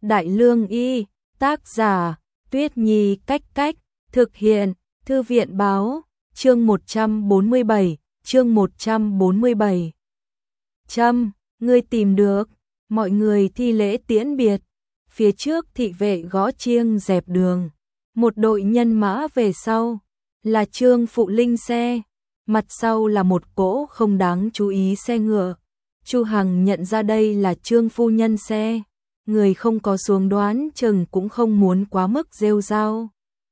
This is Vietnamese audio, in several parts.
Đại Lương Y, tác giả, Tuyết Nhi Cách Cách, thực hiện, Thư viện Báo, chương 147, chương 147. Ngươi tìm được, mọi người thi lễ tiễn biệt, phía trước thị vệ gõ chiêng dẹp đường, một đội nhân mã về sau, là Trương Phụ Linh xe, mặt sau là một cỗ không đáng chú ý xe ngựa. Chu Hằng nhận ra đây là Trương phu nhân xe, người không có xuống đoán chừng cũng không muốn quá mức rêu rao.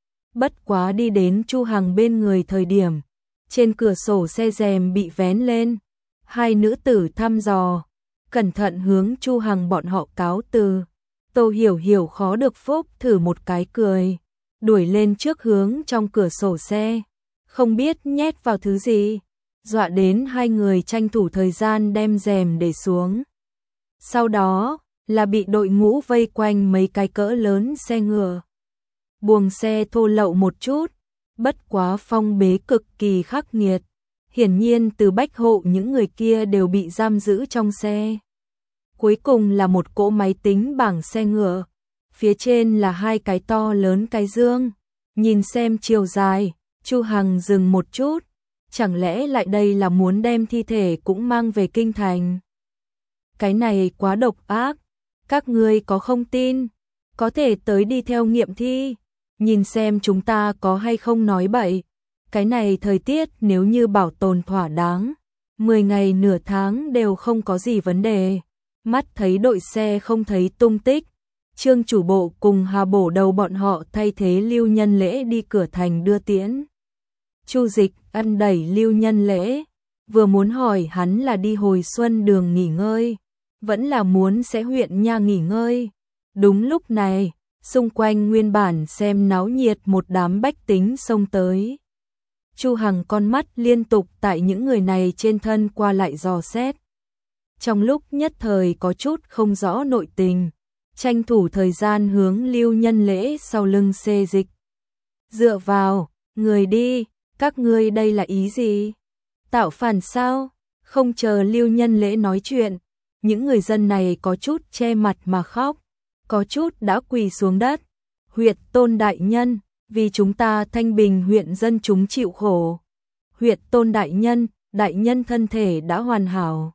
Bất quá đi đến Chu Hằng bên người thời điểm, trên cửa sổ xe rèm bị vén lên, hai nữ tử thăm dò, cẩn thận hướng Chu Hằng bọn họ cáo từ. Tô Hiểu Hiểu khó được phúc thử một cái cười, đuổi lên trước hướng trong cửa sổ xe, không biết nhét vào thứ gì, dọa đến hai người tranh thủ thời gian đem rèm để xuống. Sau đó là bị đội ngũ vây quanh mấy cái cỡ lớn xe ngựa. Buồng xe thô lậu một chút, bất quá phong bế cực kỳ khắc nghiệt. Hiển nhiên từ bách hộ những người kia đều bị giam giữ trong xe. Cuối cùng là một cỗ máy tính bảng xe ngựa, phía trên là hai cái to lớn cái dương. Nhìn xem chiều dài, Chu Hằng dừng một chút, chẳng lẽ lại đây là muốn đem thi thể cũng mang về kinh thành? Cái này quá độc ác, các ngươi có không tin, có thể tới đi theo nghiệm thi, nhìn xem chúng ta có hay không nói bậy. Cái này thời tiết nếu như bảo tồn thỏa đáng, 10 ngày nửa tháng đều không có gì vấn đề. Mắt thấy đội xe không thấy tung tích, Trương chủ bộ cùng Hà Bổ Đầu bọn họ thay thế Lưu Nhân Lễ đi cửa thành đưa tiễn. Chu Dịch ăn đẩy Lưu Nhân Lễ, vừa muốn hỏi hắn là đi hồi xuân đường nghỉ ngơi, vẫn là muốn sẽ huyện nha nghỉ ngơi. Đúng lúc này, xung quanh nguyên bản xem náo nhiệt một đám bách tính xông tới. Chu Hằng con mắt liên tục tại những người này trên thân qua lại dò xét. Trong lúc nhất thời có chút không rõ nội tình, tranh thủ thời gian hướng Lưu Nhân Lễ sau lưng xê dịch. Dựa vào, người đi, các ngươi đây là ý gì? Tạo phản sao? Không chờ Lưu Nhân Lễ nói chuyện, những người dân này có chút che mặt mà khóc, có chút đã quỳ xuống đất. Huyệt Tôn đại nhân, vì chúng ta Thanh Bình huyện dân chúng chịu khổ. Huyệt Tôn đại nhân thân thể đã hoàn hảo.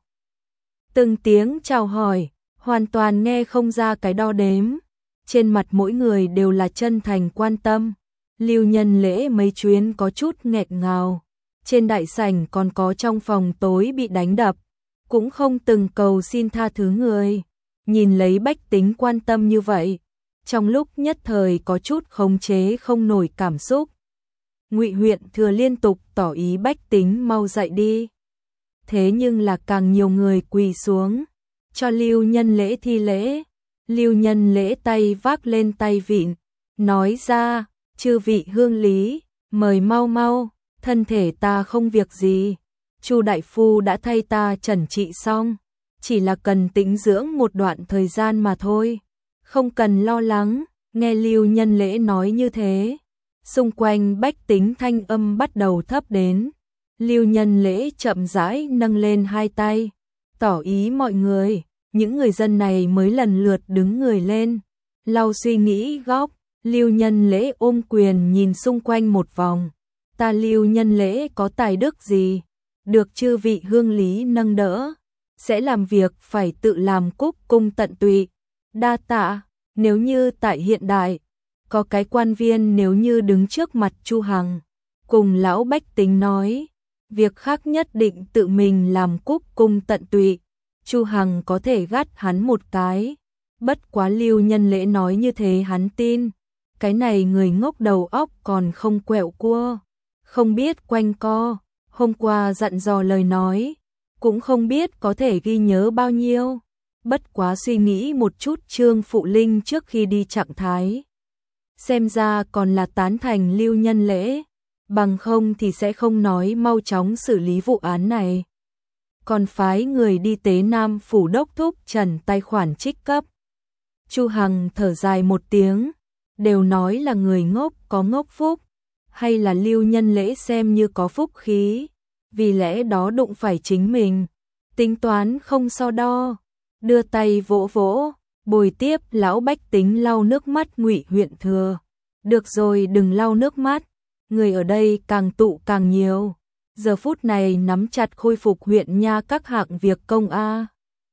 Từng tiếng chào hỏi, hoàn toàn nghe không ra cái đo đếm. Trên mặt mỗi người đều là chân thành quan tâm. Lưu Nhân Lễ mấy chuyến có chút nghẹt ngào. Trên đại sảnh còn có trong phòng tối bị đánh đập, cũng không từng cầu xin tha thứ người. Nhìn lấy bách tính quan tâm như vậy, trong lúc nhất thời có chút khống chế không nổi cảm xúc. Ngụy huyện thừa liên tục tỏ ý bách tính mau dậy đi. Thế nhưng là càng nhiều người quỳ xuống, cho Lưu Nhân Lễ thi lễ. Lưu Nhân Lễ tay vác lên tay vịn, nói ra, chư vị hương lý, mời mau mau, thân thể ta không việc gì. Chu đại phu đã thay ta chẩn trị xong, chỉ là cần tĩnh dưỡng một đoạn thời gian mà thôi. Không cần lo lắng. Nghe Lưu Nhân Lễ nói như thế, xung quanh bách tính thanh âm bắt đầu thấp đến. Lưu Nhân Lễ chậm rãi nâng lên hai tay, tỏ ý mọi người, những người dân này mới lần lượt đứng người lên, lau suy nghĩ góc. Lưu Nhân Lễ ôm quyền nhìn xung quanh một vòng, ta Lưu Nhân Lễ có tài đức gì, được chư vị hương lý nâng đỡ, sẽ làm việc phải tự làm cúc cung tận tụy, đa tạ. Nếu như tại hiện đại, có cái quan viên nếu như đứng trước mặt Chu Hằng, cùng lão bách tính nói, việc khác nhất định tự mình làm cúc cung tận tụy, Chu Hằng có thể gắt hắn một cái. Bất quá Lưu Nhân Lễ nói như thế hắn tin, cái này người ngốc đầu óc còn không quẹo cua, không biết quanh co, hôm qua dặn dò lời nói, cũng không biết có thể ghi nhớ bao nhiêu. Bất quá suy nghĩ một chút Trương Phụ Linh trước khi đi trạng thái, xem ra còn là tán thành Lưu Nhân Lễ, bằng không thì sẽ không nói mau chóng xử lý vụ án này. Còn phái người đi Tế Nam phủ đốc thúc trần tài khoản trích cấp. Chu Hằng thở dài một tiếng, đều nói là người ngốc có ngốc phúc, hay là Lưu Nhân Lễ xem như có phúc khí, vì lẽ đó đụng phải chính mình, tính toán không so đo. Đưa tay vỗ vỗ, Bồi tiếp lão bách tính lau nước mắt Ngụy Huyện Thừa. Được rồi, đừng lau nước mắt, người ở đây càng tụ càng nhiều. Giờ phút này nắm chặt khôi phục huyện nha các hạng việc công a.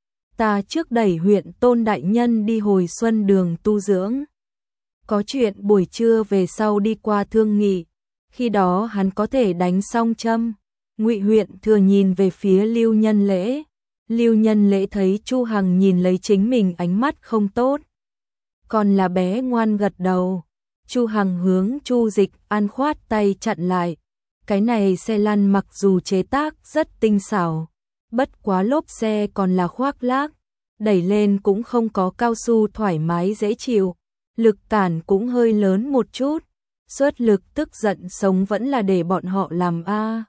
Ta trước đẩy huyện Tôn đại nhân đi hồi xuân đường tu dưỡng. Có chuyện buổi trưa về sau đi qua thương nghị, khi đó hắn có thể đánh xong châm. Ngụy Huyện Thừa nhìn về phía Lưu Nhân Lễ. Lưu Nhân Lễ thấy Chu Hằng nhìn lấy chính mình ánh mắt không tốt, còn là bé ngoan gật đầu. Chu Hằng hướng Chu Dịch An khoát tay chặn lại. Cái này xe lăn mặc dù chế tác rất tinh xảo, bất quá lốp xe còn là khoác lác, đẩy lên cũng không có cao su thoải mái dễ chịu, lực cản cũng hơi lớn một chút. Xuất lực tức giận sống vẫn là để bọn họ làm a.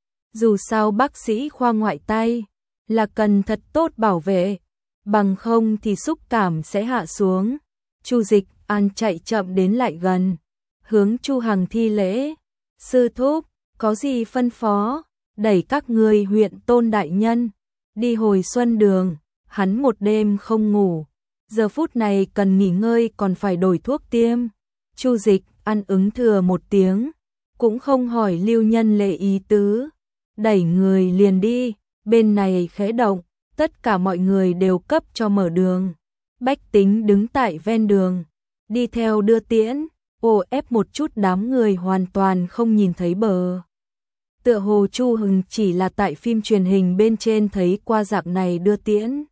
Dù sao bác sĩ khoa ngoại tay là cần thật tốt bảo vệ, bằng không thì xúc cảm sẽ hạ xuống. Chu Dịch An chạy chậm đến lại gần, hướng Chu Hằng thi lễ. Sư thúc, có gì phân phó? Đẩy các ngươi huyện Tôn đại nhân đi hồi xuân đường. Hắn một đêm không ngủ, giờ phút này cần nghỉ ngơi, còn phải đổi thuốc tiêm. Chu Dịch An ứng thừa một tiếng, cũng không hỏi Lưu Nhân Lễ ý tứ, đẩy người liền đi. Bên này khẽ động, tất cả mọi người đều cấp cho mở đường. Bách tính đứng tại ven đường, đi theo đưa tiễn, ép một chút đám người hoàn toàn không nhìn thấy bờ. Tựa hồ Chu Hằng chỉ là tại phim truyền hình bên trên thấy qua dạng này đưa tiễn.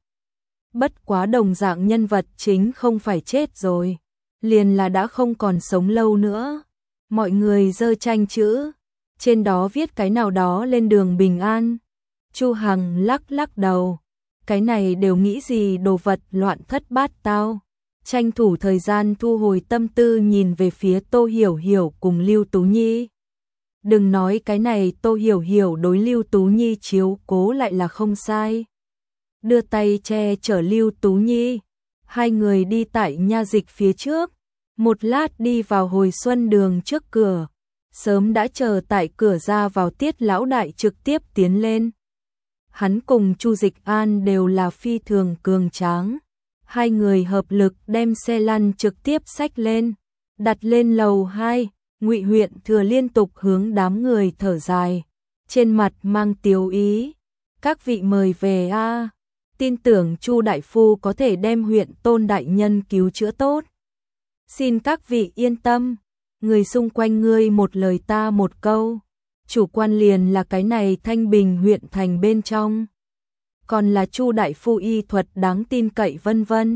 Bất quá đồng dạng nhân vật chính không phải chết rồi, liền là đã không còn sống lâu nữa. Mọi người giơ tranh chữ, trên đó viết cái nào đó lên đường bình an. Chu Hằng lắc lắc đầu, cái này đều nghĩ gì đồ vật loạn thất bát tao. Tranh thủ thời gian thu hồi tâm tư nhìn về phía Tô Hiểu Hiểu cùng Lưu Tú Nhi. Đừng nói cái này, Tô Hiểu Hiểu đối Lưu Tú Nhi chiếu cố lại là không sai. Đưa tay che chở Lưu Tú Nhi, hai người đi tại nha dịch phía trước, một lát đi vào hồi xuân đường trước cửa. Sớm đã chờ tại cửa ra vào Tiết lão đại trực tiếp tiến lên. Hắn cùng Chu Dịch An đều là phi thường cường tráng. Hai người hợp lực đem xe lăn trực tiếp xách lên, đặt lên lầu 2. Ngụy Huyện Thừa liên tục hướng đám người thở dài, trên mặt mang tiếu ý. Các vị mời về a. Tin tưởng Chu đại phu có thể đem huyện Tôn đại nhân cứu chữa tốt. Xin các vị yên tâm, người xung quanh ngươi một lời ta một câu. Chủ quan liền là cái này Thanh Bình huyện thành bên trong, còn là Chu đại phu y thuật đáng tin cậy vân vân.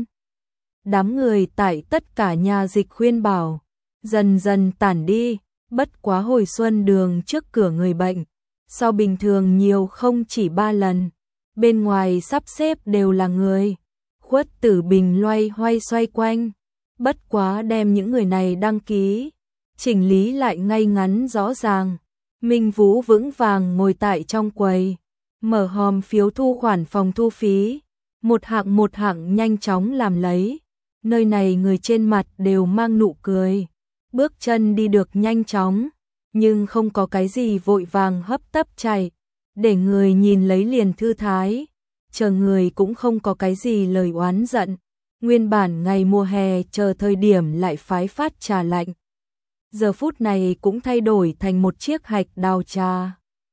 Đám người tại tất cả nhà dịch khuyên bảo, dần dần tản đi. Bất quá hồi xuân đường trước cửa người bệnh, so bình thường nhiều không chỉ 3 lần. Bên ngoài sắp xếp đều là người. Khuất Tử Bình loay hoay xoay quanh, bất quá đem những người này đăng ký, chỉnh lý lại ngay ngắn rõ ràng. Minh Vũ vững vàng ngồi tại trong quầy, mở hòm phiếu thu khoản phòng thu phí, một hạng nhanh chóng làm lấy. Nơi này người trên mặt đều mang nụ cười, bước chân đi được nhanh chóng, nhưng không có cái gì vội vàng hấp tấp chạy, để người nhìn lấy liền thư thái. Chờ người cũng không có cái gì lời oán giận. Nguyên bản ngày mùa hè chờ thời điểm lại phái phát trà lạnh, giờ phút này cũng thay đổi thành một chiếc hạch đào trà.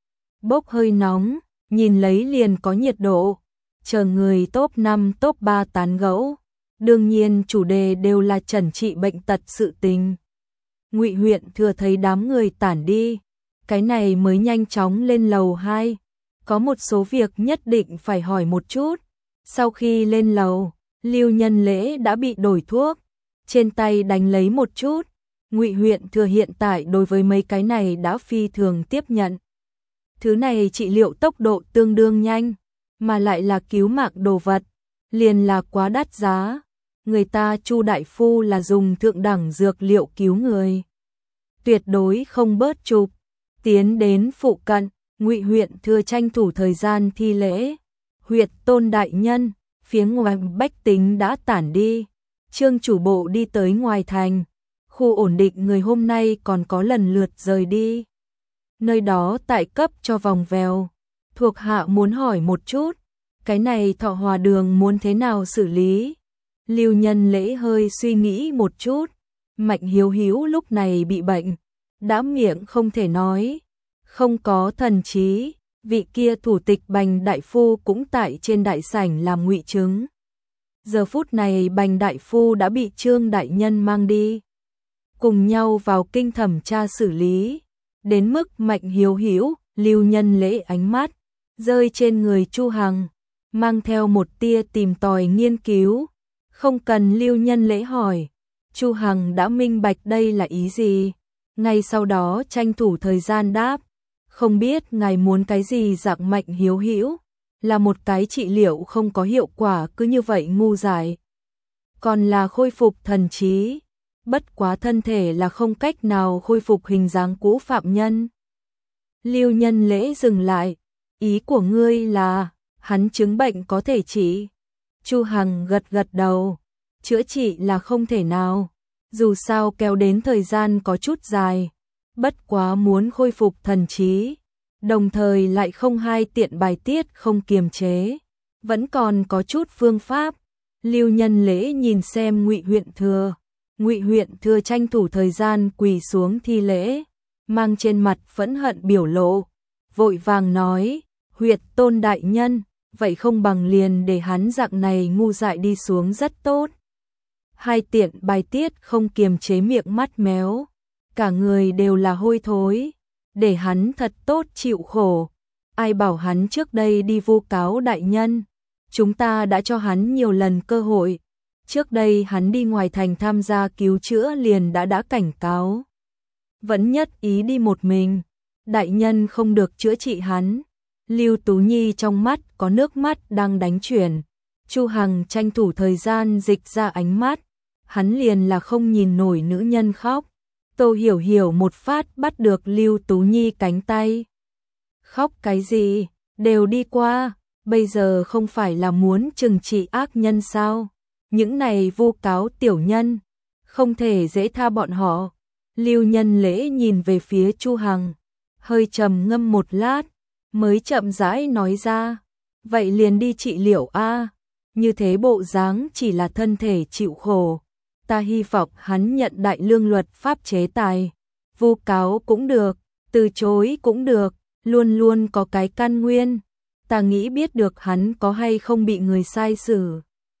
Bốc hơi nóng, nhìn lấy liền có nhiệt độ. Chờ người top 5 top 3 tán gẫu. Đương nhiên chủ đề đều là trần trị bệnh tật sự tình. Ngụy Huyện Thừa thấy đám người tản đi, cái này mới nhanh chóng lên lầu 2. Có một số việc nhất định phải hỏi một chút. Sau khi lên lầu, Lưu Nhân Lễ đã bị đổi thuốc, trên tay đánh lấy một chút. Ngụy Huyện Thừa hiện tại đối với mấy cái này đã phi thường tiếp nhận. Thứ này trị liệu tốc độ tương đương nhanh, mà lại là cứu mạng đồ vật, liền là quá đắt giá. Người ta Chu đại phu là dùng thượng đẳng dược liệu cứu người, tuyệt đối không bớt chụp. Tiến đến phụ cận, Ngụy Huyện Thừa tranh thủ thời gian thi lễ. Huyện Tôn đại nhân, phía ngoài bách tính đã tản đi. Trương chủ bộ đi tới ngoài thành, khu ổn định người hôm nay còn có lần lượt rời đi. Nơi đó tại cấp cho vòng vèo. Thuộc hạ muốn hỏi một chút, cái này Thọ Hòa đường muốn thế nào xử lý? Lưu Nhân Lễ hơi suy nghĩ một chút, Mạnh Hiếu Hiếu lúc này bị bệnh, đã miệng không thể nói, không có thần trí, vị kia thủ tịch Bành đại phu cũng tại trên đại sảnh làm ngụy chứng. Giờ phút này Bành đại phu đã bị Trương đại nhân mang đi, cùng nhau vào kinh thẩm tra xử lý, đến mức Mạnh Hiếu Hiếu, Lưu Nhân Lễ ánh mắt rơi trên người Chu Hằng, mang theo một tia tìm tòi nghiên cứu, không cần Lưu Nhân Lễ hỏi, Chu Hằng đã minh bạch đây là ý gì, ngay sau đó tranh thủ thời gian đáp, không biết ngài muốn cái gì. Dạng Mạnh Hiếu Hiếu là một cái trị liệu không có hiệu quả cứ như vậy ngu dại, còn là khôi phục thần trí, bất quá thân thể là không cách nào khôi phục hình dáng cũ phạm nhân. Lưu Nhân Lễ dừng lại, ý của ngươi là hắn chứng bệnh có thể trị? Chu Hằng gật gật đầu, chữa trị là không thể nào, dù sao kéo đến thời gian có chút dài, bất quá muốn khôi phục thần trí, đồng thời lại không hai tiện bài tiết không kiềm chế, vẫn còn có chút phương pháp. Lưu Nhân Lễ nhìn xem Ngụy Huyện Thừa, Ngụy Huyện Thừa tranh thủ thời gian quỳ xuống thi lễ, mang trên mặt phẫn hận biểu lộ, vội vàng nói, Huyệt Tôn đại nhân, vậy không bằng liền để hắn dạng này ngu dại đi xuống rất tốt. Hai tiện bài tiết không kiềm chế miệng mắt méo, cả người đều là hôi thối, để hắn thật tốt chịu khổ. Ai bảo hắn trước đây đi vu cáo đại nhân, chúng ta đã cho hắn nhiều lần cơ hội, trước đây hắn đi ngoài thành tham gia cứu chữa liền đã cảnh cáo, vẫn nhất ý đi một mình, đại nhân không được chữa trị hắn. Lưu Tú Nhi trong mắt có nước mắt đang đánh chuyển, Chu Hằng tranh thủ thời gian dịch ra ánh mắt, hắn liền là không nhìn nổi nữ nhân khóc. Tô Hiểu Hiểu một phát bắt được Lưu Tú Nhi cánh tay. Khóc cái gì, đều đi qua, bây giờ không phải là muốn trừng trị ác nhân sao? Những này vu cáo tiểu nhân, không thể dễ tha bọn họ. Lưu Nhân Lễ nhìn về phía Chu Hằng, hơi trầm ngâm một lát, mới chậm rãi nói ra, vậy liền đi trị liệu a, như thế bộ dáng chỉ là thân thể chịu khổ. Ta hy vọng hắn nhận đại lương luật pháp chế tài, vu cáo cũng được, từ chối cũng được, luôn luôn có cái căn nguyên. Ta nghĩ biết được hắn có hay không bị người sai xử,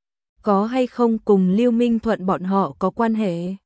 có hay không cùng Lưu Minh Thuận bọn họ có quan hệ.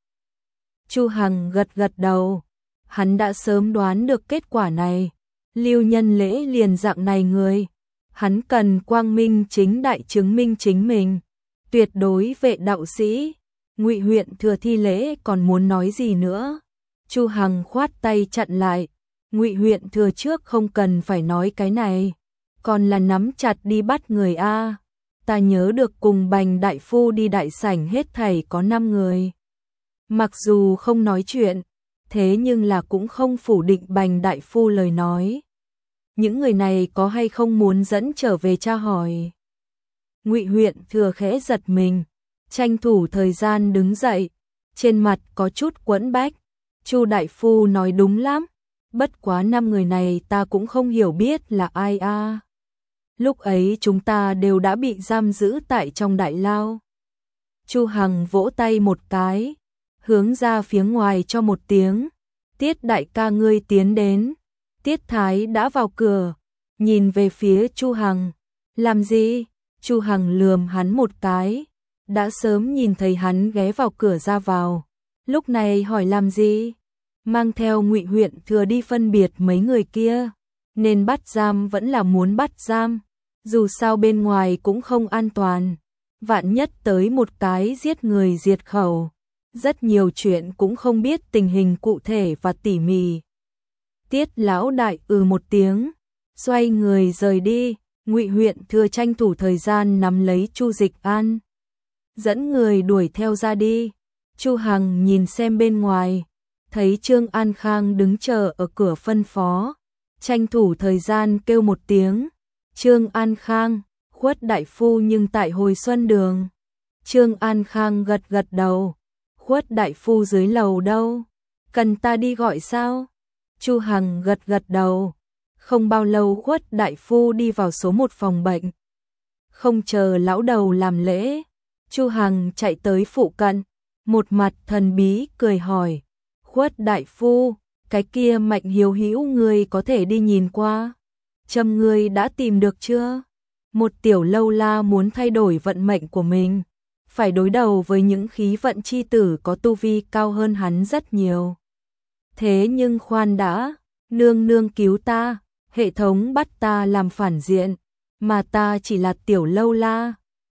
Chu Hằng gật gật đầu, hắn đã sớm đoán được kết quả này. Lưu Nhân Lễ liền dạng này người, hắn cần quang minh chính đại chứng minh chính mình, tuyệt đối vệ đạo sĩ. Ngụy Huyện Thừa thi lễ còn muốn nói gì nữa, Chu Hằng khoát tay chặn lại, Ngụy Huyện Thừa trước không cần phải nói cái này, còn là nắm chặt đi bắt người a. Ta nhớ được cùng Bành đại phu đi đại sảnh hết thảy có 5 người. Mặc dù không nói chuyện, thế nhưng là cũng không phủ định Bành đại phu lời nói. Những người này có hay không muốn dẫn trở về tra hỏi? Ngụy Huyện Thừa khẽ giật mình, tranh thủ thời gian đứng dậy, trên mặt có chút quẫn bách. Chu đại phu nói đúng lắm, bất quá 5 người này ta cũng không hiểu biết là ai a. Lúc ấy chúng ta đều đã bị giam giữ tại trong đại lao. Chu Hằng vỗ tay một cái, hướng ra phía ngoài cho một tiếng, Tiết đại ca ngươi tiến đến. Tiết Thái đã vào cửa, nhìn về phía Chu Hằng, làm gì? Chu Hằng lườm hắn một cái, đã sớm nhìn thấy hắn ghé vào cửa ra vào, lúc này hỏi làm gì? Mang theo Ngụy Huyện Thừa đi phân biệt mấy người kia, nên bắt giam vẫn là muốn bắt giam, dù sao bên ngoài cũng không an toàn, vạn nhất tới một cái giết người diệt khẩu, rất nhiều chuyện cũng không biết tình hình cụ thể và tỉ mỉ. Tiết lão đại một tiếng, xoay người rời đi. Ngụy Huyện Thừa tranh thủ thời gian nắm lấy Chu Dịch An, dẫn người đuổi theo ra đi. Chu Hằng nhìn xem bên ngoài, thấy Trương An Khang đứng chờ ở cửa phân phó, tranh thủ thời gian kêu một tiếng, Trương An Khang, Khuất đại phu nhưng tại Hồi Xuân Đường. Trương An Khang gật gật đầu, Khuất đại phu dưới lầu đâu, cần ta đi gọi sao? Chu Hằng gật gật đầu. Không bao lâu Khuất đại phu đi vào số 1 phòng bệnh. Không chờ lão đầu làm lễ, Chu Hằng chạy tới phụ cận, một mặt thần bí cười hỏi, Khuất đại phu, cái kia Mạnh Hiếu Hữu ngươi có thể đi nhìn qua, châm ngươi đã tìm được chưa? Một tiểu lâu la muốn thay đổi vận mệnh của mình, phải đối đầu với những khí vận chi tử có tu vi cao hơn hắn rất nhiều. Thế nhưng khoan đã, nương nương cứu ta, hệ thống bắt ta làm phản diện, mà ta chỉ là tiểu lâu la,